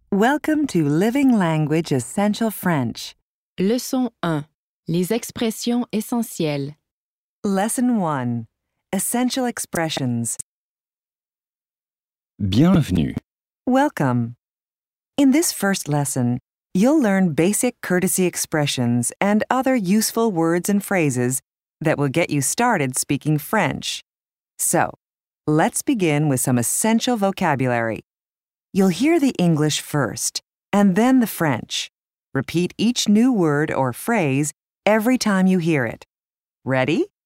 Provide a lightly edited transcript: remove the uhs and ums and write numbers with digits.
Welcome to Living Language Essential French. Leçon 1. Les expressions essentielles. Lesson 1. Essential Expressions. Bienvenue. Welcome. In this first lesson, you'll learn basic courtesy expressions and other useful words and phrases that will get you started speaking French. So, let's begin with some essential vocabulary. You'll hear the English first, and then the French. Repeat each new word or phrase every time you hear it. Ready?